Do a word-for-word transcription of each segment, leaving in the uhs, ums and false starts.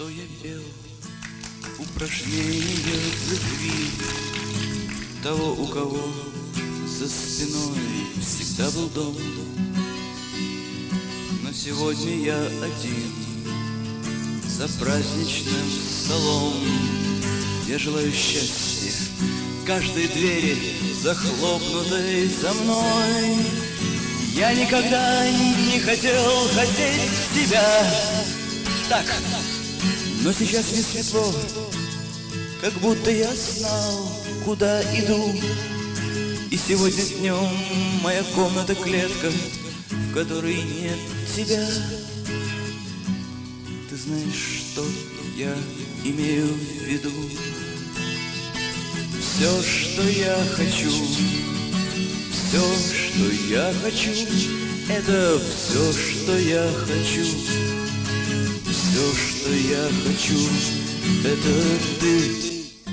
что я пел упражнения в любви того, у кого за спиной всегда был дом. Но сегодня я один за праздничным столом. Я желаю счастья каждой двери, захлопнутой за мной. Я никогда не хотел хотеть тебя так, но сейчас мне светло, как будто я знал, куда иду. И сегодня днем моя комната клетка, в которой нет тебя. Ты знаешь, что я имею в виду? Все, что я хочу, все, что я хочу, это все, что я хочу. Все, что я хочу, это ты.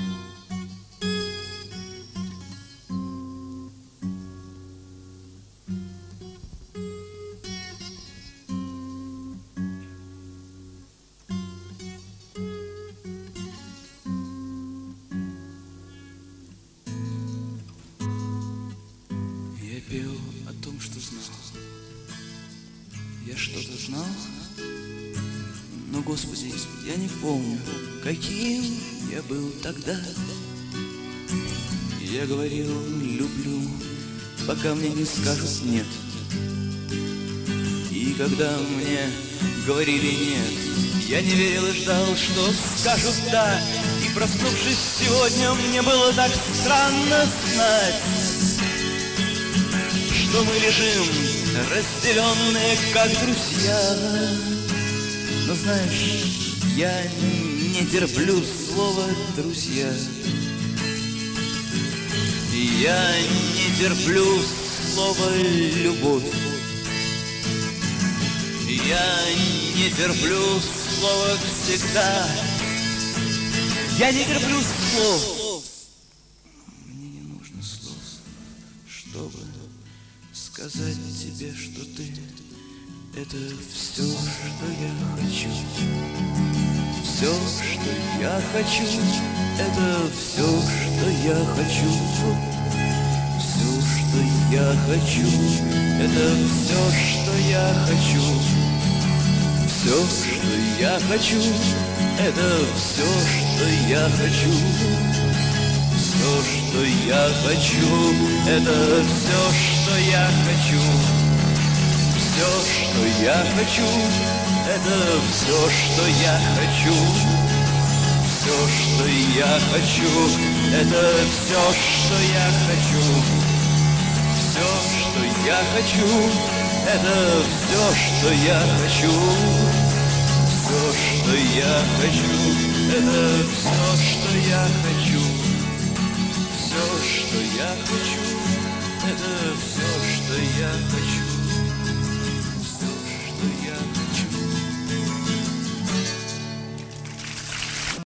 Я пел о том, что знал. Я что-то знал, но, Господи, я не помню, каким я был тогда. Я говорил «люблю», пока мне не скажут «нет». И когда мне говорили «нет», я не верил и ждал, что скажут «да». И проснувшись сегодня, мне было так странно знать, что мы лежим разделенные, как друзья. Но знаешь, я не терплю слово «друзья». Я не терплю слово «любовь». Я не терплю слово «всегда». Я не терплю слов. Мне не нужно слов, чтобы сказать тебе, что ты — это все, что я хочу. Все, что я хочу, это все, что я хочу. Все, что я хочу, это все, что я хочу. Все, что я хочу, это все, что я хочу. Все, что я хочу, это все, что я хочу. Все, что я хочу, это все, что я хочу. Все, что я хочу, это все, что я хочу. Все, что я хочу, это все, что я хочу. Все, что я хочу, это все, что я хочу. Все, что я хочу, это все, что я хочу.